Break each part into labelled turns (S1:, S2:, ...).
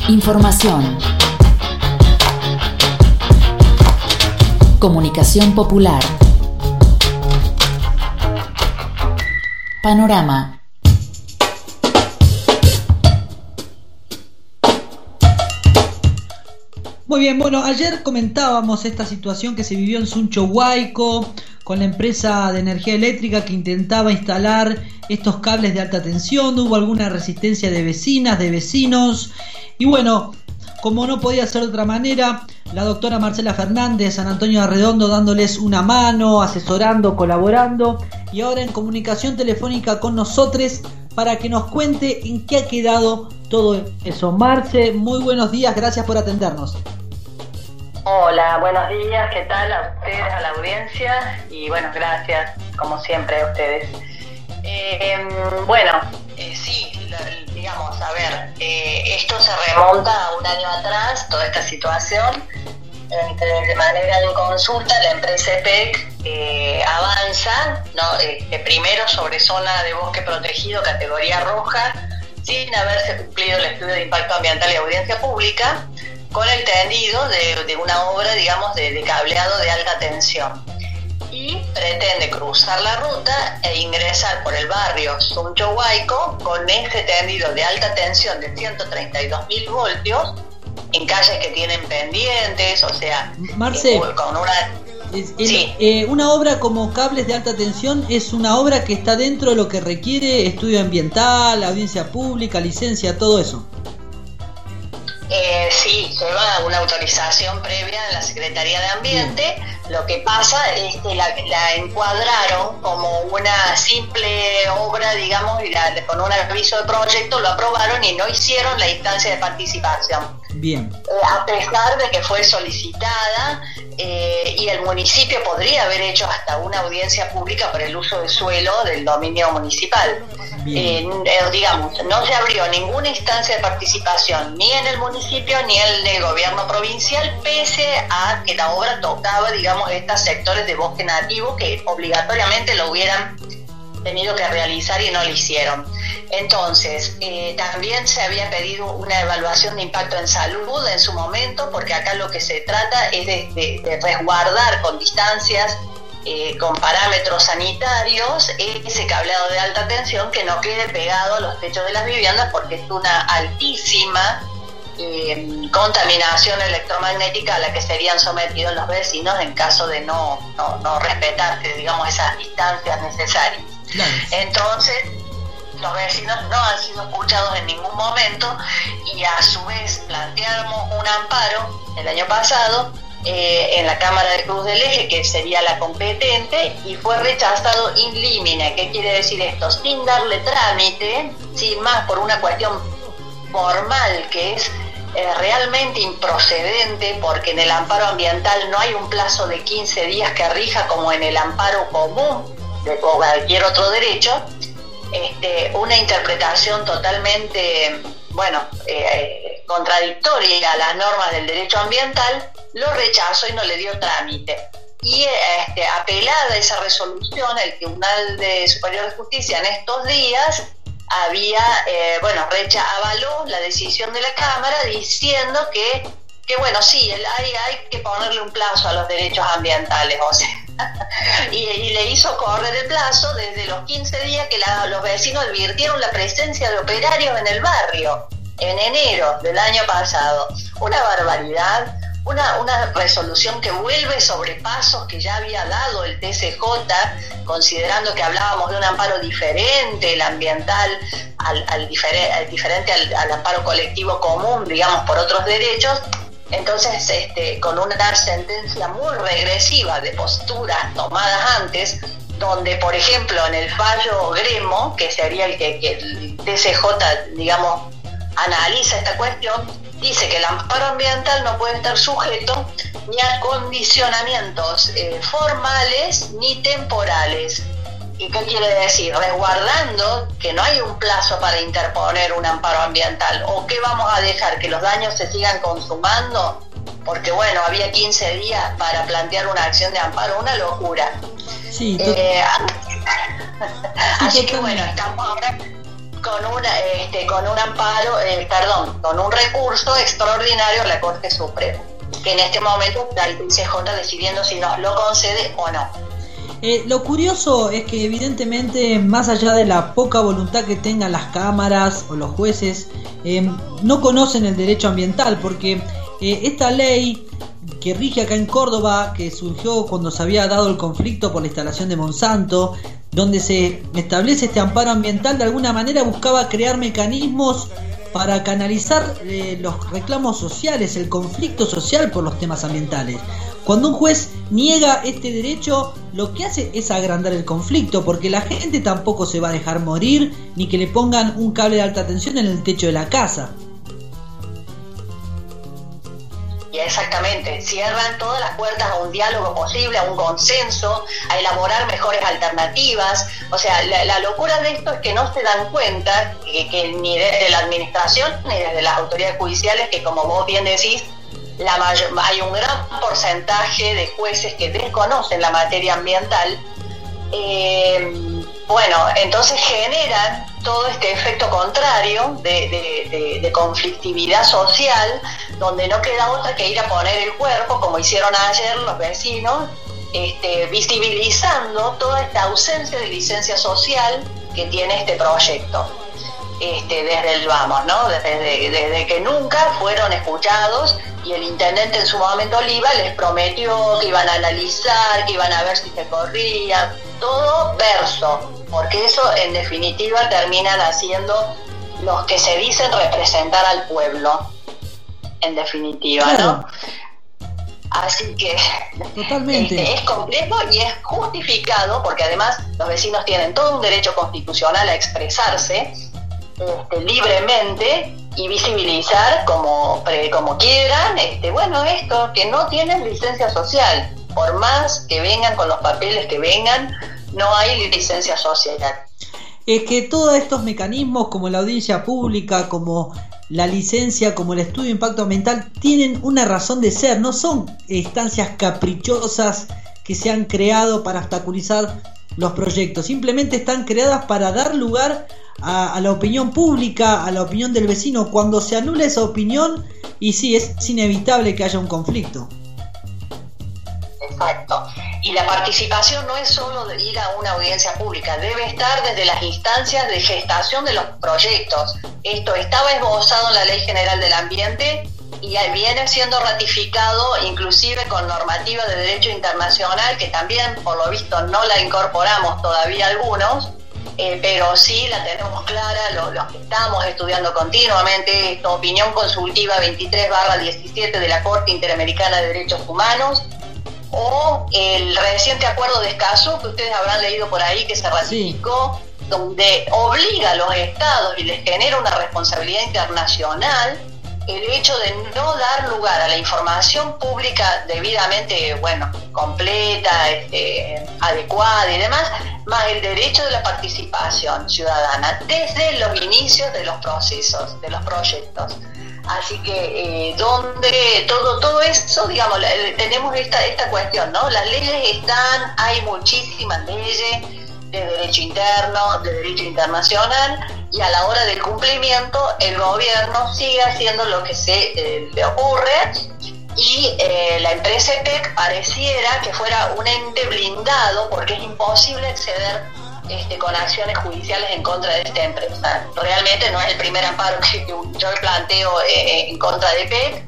S1: Información. Comunicación popular. Panorama.
S2: Muy bien, bueno, ayer comentábamos esta situación que se vivió en Suncho Huayco con la empresa de energía eléctrica que intentaba instalar estos cables de alta tensión. Hubo alguna resistencia de vecinas, de vecinos, y bueno, como no podía ser de otra manera, la doctora Marcela Fernández, San Antonio de Redondo, dándoles una mano, asesorando, colaborando, y ahora en comunicación telefónica con nosotros para que nos cuente en qué ha quedado todo eso. Marce, muy buenos días, gracias por atendernos.
S3: Hola, buenos días, ¿qué tal a ustedes, a la audiencia? Y bueno, gracias, como siempre, a ustedes. Sí, digamos, a ver, esto se remonta a un año atrás, toda esta situación. De manera de consulta, la empresa EPEC avanza, ¿no? Primero sobre zona de bosque protegido, categoría roja, sin haberse cumplido el estudio de impacto ambiental y audiencia pública, con el tendido de una obra, digamos, de cableado de alta tensión. Y pretende cruzar la ruta e ingresar por el barrio Suncho Huayco con ese tendido de alta tensión de 132.000 voltios en calles que tienen pendientes, o sea,
S2: Marce,
S3: con una...
S2: una obra como cables de alta tensión es una obra que está dentro de lo que requiere estudio ambiental, audiencia pública, licencia, todo eso.
S3: Sí, lleva una autorización previa en la Secretaría de Ambiente.
S2: Bien.
S3: Lo que pasa es que la encuadraron como una simple obra, digamos, y con un aviso de proyecto lo aprobaron y no hicieron la instancia de participación.
S2: Bien.
S3: A pesar de que fue solicitada y el municipio podría haber hecho hasta una audiencia pública por el uso de suelo del dominio municipal. Digamos, no se abrió ninguna instancia de participación ni en el municipio ni en el gobierno provincial, pese a que la obra tocaba, digamos, estos sectores de bosque nativo que obligatoriamente lo hubieran tenido que realizar y no lo hicieron. Entonces, también se había pedido una evaluación de impacto en salud en su momento, porque acá lo que se trata es de resguardar con distancias, con parámetros sanitarios, ese cableado de alta tensión que no quede pegado a los techos de las viviendas, porque es una altísima contaminación electromagnética a la que serían sometidos los vecinos en caso de no respetarse, digamos, esas distancias necesarias.
S2: Claro.
S3: Entonces, los vecinos no han sido escuchados en ningún momento y a su vez planteamos un amparo el año pasado en la Cámara de Cruz del Eje, que sería la competente, y fue rechazado in limine. ¿Qué quiere decir esto? Sin darle trámite, sin más, por una cuestión formal que es realmente improcedente, porque en el amparo ambiental no hay un plazo de 15 días que rija como en el amparo común de cualquier otro derecho. Una interpretación totalmente, contradictoria a las normas del derecho ambiental, lo rechazó y no le dio trámite. Y apelada a esa resolución, el Tribunal Superior de Justicia en estos días había, avaló la decisión de la Cámara diciendo que bueno, sí, hay que ponerle un plazo a los derechos ambientales, o sea, y le hizo correr el plazo desde los 15 días que los vecinos advirtieron la presencia de operarios en el barrio, en enero del año pasado. Una barbaridad, una resolución que vuelve sobre pasos que ya había dado el TCJ, considerando que hablábamos de un amparo diferente, el ambiental, diferente al amparo colectivo común, digamos, por otros derechos. Entonces, con una sentencia muy regresiva de posturas tomadas antes, donde, por ejemplo, en el fallo Gremo, que sería el que el TCJ, digamos, analiza esta cuestión, dice que el amparo ambiental no puede estar sujeto ni a condicionamientos formales ni temporales. ¿Y qué quiere decir? Resguardando que no hay un plazo para interponer un amparo ambiental. ¿O qué vamos a dejar? ¿Que los daños se sigan consumando? Porque bueno, había 15 días para plantear una acción de amparo, una locura.
S2: Sí,
S3: así que bueno, estamos ahora con un amparo, con un recurso extraordinario a la Corte Suprema, que en este momento está el TCJ decidiendo si nos lo concede o no.
S2: Lo curioso es que evidentemente, más allá de la poca voluntad que tengan las cámaras o los jueces, no conocen el derecho ambiental, porque esta ley que rige acá en Córdoba, que surgió cuando se había dado el conflicto por la instalación de Monsanto, donde se establece este amparo ambiental, de alguna manera buscaba crear mecanismos para canalizar los reclamos sociales, el conflicto social por los temas ambientales. Cuando un juez niega este derecho, lo que hace es agrandar el conflicto, porque la gente tampoco se va a dejar morir, ni que le pongan un cable de alta tensión en el techo de la casa.
S3: Y exactamente, cierran todas las puertas a un diálogo posible, a un consenso, a elaborar mejores alternativas. O sea, la locura de esto es que no se dan cuenta que ni desde la administración ni desde las autoridades judiciales, que como vos bien decís, hay un gran porcentaje de jueces que desconocen la materia ambiental. Entonces generan todo este efecto contrario de conflictividad social, donde no queda otra que ir a poner el cuerpo, como hicieron ayer los vecinos, visibilizando toda esta ausencia de licencia social que tiene este proyecto. Desde el vamos, ¿no? Desde que nunca fueron escuchados, y el intendente en su momento Oliva les prometió que iban a analizar, que iban a ver si se corría, todo verso, porque eso en definitiva terminan haciendo los que se dicen representar al pueblo, en definitiva, claro. ¿No? Así que
S2: totalmente
S3: es complejo y es justificado, porque además los vecinos tienen todo un derecho constitucional a expresarse libremente y visibilizar como quieran, esto, que no tienen licencia social, por más que vengan con los papeles que vengan, no hay licencia social.
S2: Es que todos estos mecanismos, como la audiencia pública, como la licencia, como el estudio de impacto ambiental, tienen una razón de ser, no son instancias caprichosas que se han creado para obstaculizar los proyectos, simplemente están creadas para dar lugar a la opinión pública, a la opinión del vecino. Cuando se anula esa opinión, y sí, es inevitable que haya un conflicto.
S3: Exacto. Y la participación no es solo de ir a una audiencia pública, debe estar desde las instancias de gestación de los proyectos. Esto estaba esbozado en la Ley General del Ambiente y viene siendo ratificado inclusive con normativa de derecho internacional, que también por lo visto no la incorporamos todavía algunos, pero sí la tenemos clara, los que estamos estudiando continuamente esta opinión consultiva 23/17 de la Corte Interamericana de Derechos Humanos, o el reciente acuerdo de Escazú, que ustedes habrán leído por ahí, que se ratificó, sí, donde obliga a los estados y les genera una responsabilidad internacional el hecho de no dar lugar a la información pública debidamente, completa, adecuada y demás, más el derecho de la participación ciudadana desde los inicios de los procesos, de los proyectos. Así que donde todo eso, digamos, tenemos esta cuestión, ¿no? Las leyes están, hay muchísimas leyes de derecho interno, de derecho internacional, y a la hora del cumplimiento el gobierno sigue haciendo lo que se le ocurre, y la empresa EPEC pareciera que fuera un ente blindado, porque es imposible acceder con acciones judiciales en contra de esta empresa. Realmente no es el primer amparo que yo planteo en contra de EPEC,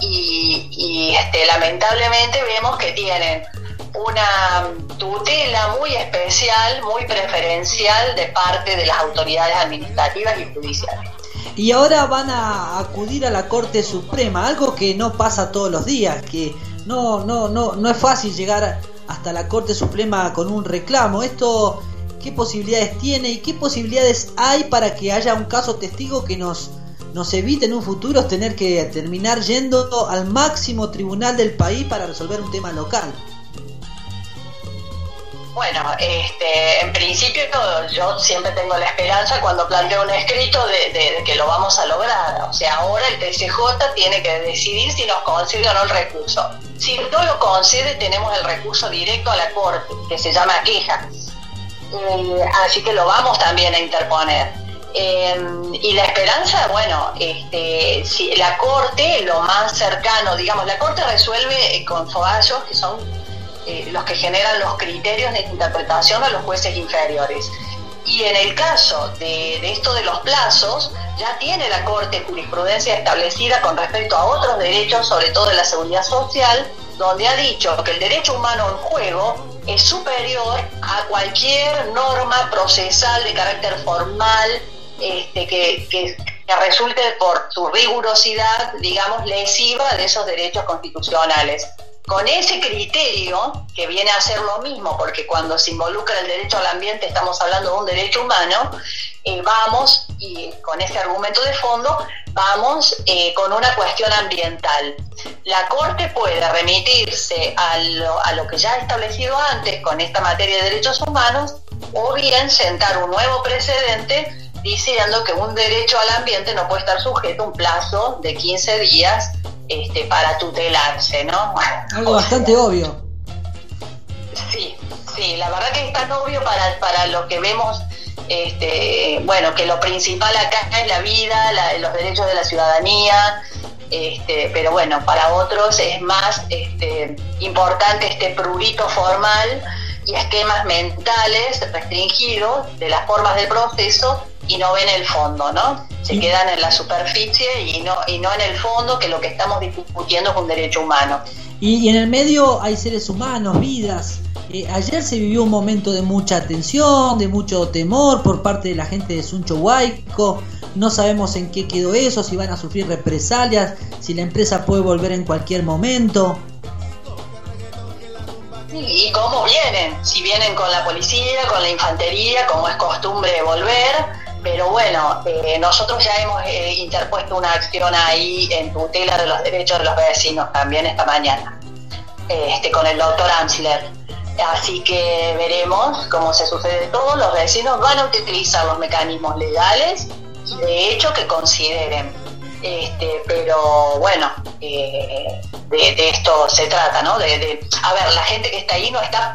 S3: y lamentablemente vemos que tienen una tutela muy especial, muy preferencial de parte de las autoridades administrativas y judiciales.
S2: Y ahora van a acudir a la Corte Suprema, algo que no pasa todos los días, que no es fácil llegar hasta la Corte Suprema con un reclamo. Esto, ¿qué posibilidades tiene y qué posibilidades hay para que haya un caso testigo que nos evite en un futuro tener que terminar yendo al máximo tribunal del país para resolver un tema local?
S3: Bueno, en principio yo siempre tengo la esperanza, cuando planteo un escrito, de que lo vamos a lograr. O sea, ahora el TCJ tiene que decidir si nos concede o no el recurso. Si no lo concede, tenemos el recurso directo a la Corte, que se llama queja. Así que lo vamos también a interponer. Y la esperanza, bueno, si la Corte, lo más cercano, digamos, la Corte resuelve con fallos que son los que generan los criterios de interpretación a los jueces inferiores. Y en el caso de esto de los plazos, ya tiene la Corte jurisprudencia establecida con respecto a otros derechos, sobre todo de la seguridad social, donde ha dicho que el derecho humano en juego es superior a cualquier norma procesal de carácter formal que resulte por su rigurosidad, digamos, lesiva de esos derechos constitucionales. Con ese criterio, que viene a ser lo mismo, porque cuando se involucra el derecho al ambiente estamos hablando de un derecho humano, vamos, y con ese argumento de fondo, vamos con una cuestión ambiental. La Corte puede remitirse a lo que ya ha establecido antes con esta materia de derechos humanos, o bien sentar un nuevo precedente diciendo que un derecho al ambiente no puede estar sujeto a un plazo de 15 días para tutelarse, ¿no?
S2: Algo bastante obvio.
S3: Sí, la verdad que es tan obvio para lo que vemos, bueno, que lo principal acá es la vida, los derechos de la ciudadanía, pero bueno, para otros es más importante este prurito formal y esquemas mentales restringidos de las formas del proceso, y no ven el fondo, ¿no? Se quedan en la superficie y no en el fondo, que lo que estamos discutiendo es un derecho humano.
S2: Y en el medio hay seres humanos, vidas. Ayer se vivió un momento de mucha tensión, de mucho temor por parte de la gente de Suncho Huayco. No sabemos en qué quedó eso, si van a sufrir represalias, si la empresa puede volver en cualquier momento.
S3: ¿Y cómo vienen? Si vienen con la policía, con la infantería, como es costumbre volver. Pero bueno, nosotros ya hemos interpuesto una acción ahí en tutela de los derechos de los vecinos también esta mañana, con el doctor Ansler. Así que veremos cómo se sucede todo. Los vecinos van a utilizar los mecanismos legales, de hecho, que consideren. Pero bueno, de esto se trata, ¿no? A ver, la gente que está ahí no está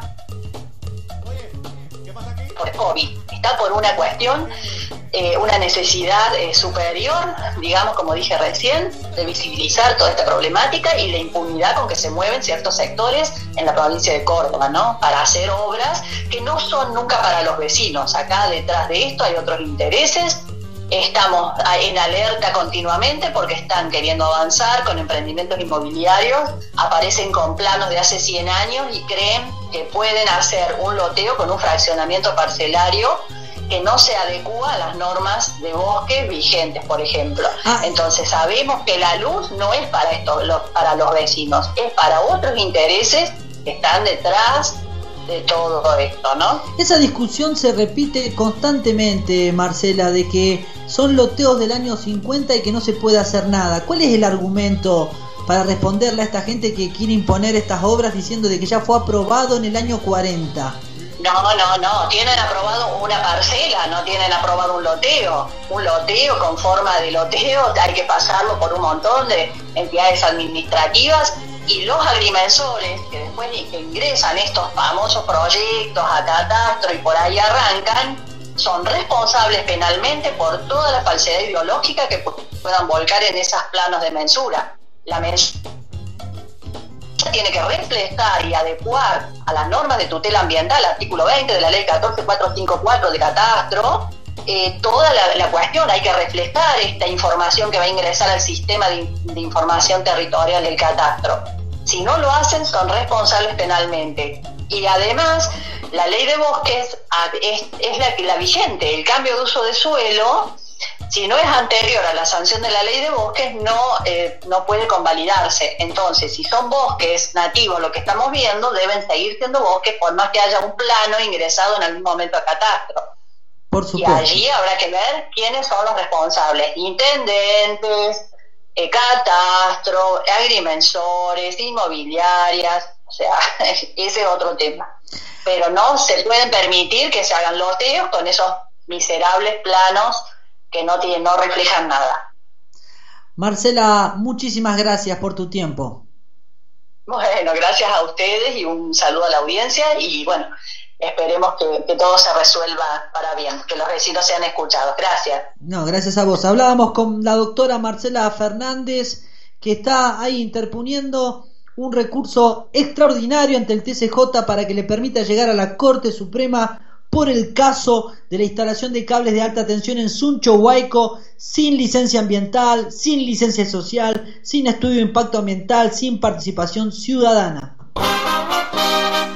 S3: por COVID, está por una cuestión, una necesidad superior, digamos, como dije recién, de visibilizar toda esta problemática y la impunidad con que se mueven ciertos sectores en la provincia de Córdoba, ¿no? Para hacer obras que no son nunca para los vecinos. Acá detrás de esto hay otros intereses. Estamos en alerta continuamente porque están queriendo avanzar con emprendimientos inmobiliarios, aparecen con planos de hace 100 años y creen que pueden hacer un loteo con un fraccionamiento parcelario que no se adecúa a las normas de bosque vigentes, por ejemplo. Entonces sabemos que la luz no es para para los vecinos, es para otros intereses que están detrás de todo esto, ¿no? Esa discusión se repite constantemente, Marcela, de que son loteos del año 50 y que no se puede hacer nada. ¿Cuál es el argumento para responderle a esta gente que quiere imponer estas obras diciendo de que ya fue aprobado en el año 40? No, tienen aprobado una parcela, no tienen aprobado un loteo. Un loteo con forma de loteo hay que pasarlo por un montón de entidades administrativas, y los agrimensores que después ingresan estos famosos proyectos a catastro y por ahí arrancan, son responsables penalmente por toda la falsedad ideológica que puedan volcar en esos planos de mensura. La mensura tiene que reflejar y adecuar a las normas de tutela ambiental, artículo 20 de la ley 14454 de catastro. Toda la cuestión, hay que reflejar esta información que va a ingresar al sistema de información territorial del catastro. Si no lo hacen, son responsables penalmente. Y además, la ley de bosques es la vigente. El cambio de uso de suelo, si no es anterior a la sanción de la ley de bosques, no puede convalidarse. Entonces, si son bosques nativos, lo que estamos viendo, deben seguir siendo bosques por más que haya un plano ingresado en algún momento a catastro. Por supuesto. Y allí habrá que ver quiénes son los responsables: intendentes, catastro, agrimensores, inmobiliarias. O sea, ese es otro tema. Pero no se pueden permitir que se hagan loteos con esos miserables planos que no reflejan nada.
S2: Marcela, muchísimas gracias por tu tiempo.
S3: Bueno, gracias a ustedes y un saludo a la audiencia. Y bueno, esperemos que todo se resuelva para bien, que los vecinos sean escuchados. Gracias.
S2: No, gracias a vos. Hablábamos con la doctora Marcela Fernández, que está ahí interponiendo un recurso extraordinario ante el TCJ para que le permita llegar a la Corte Suprema por el caso de la instalación de cables de alta tensión en Suncho Huayco, sin licencia ambiental, sin licencia social, sin estudio de impacto ambiental, sin participación ciudadana.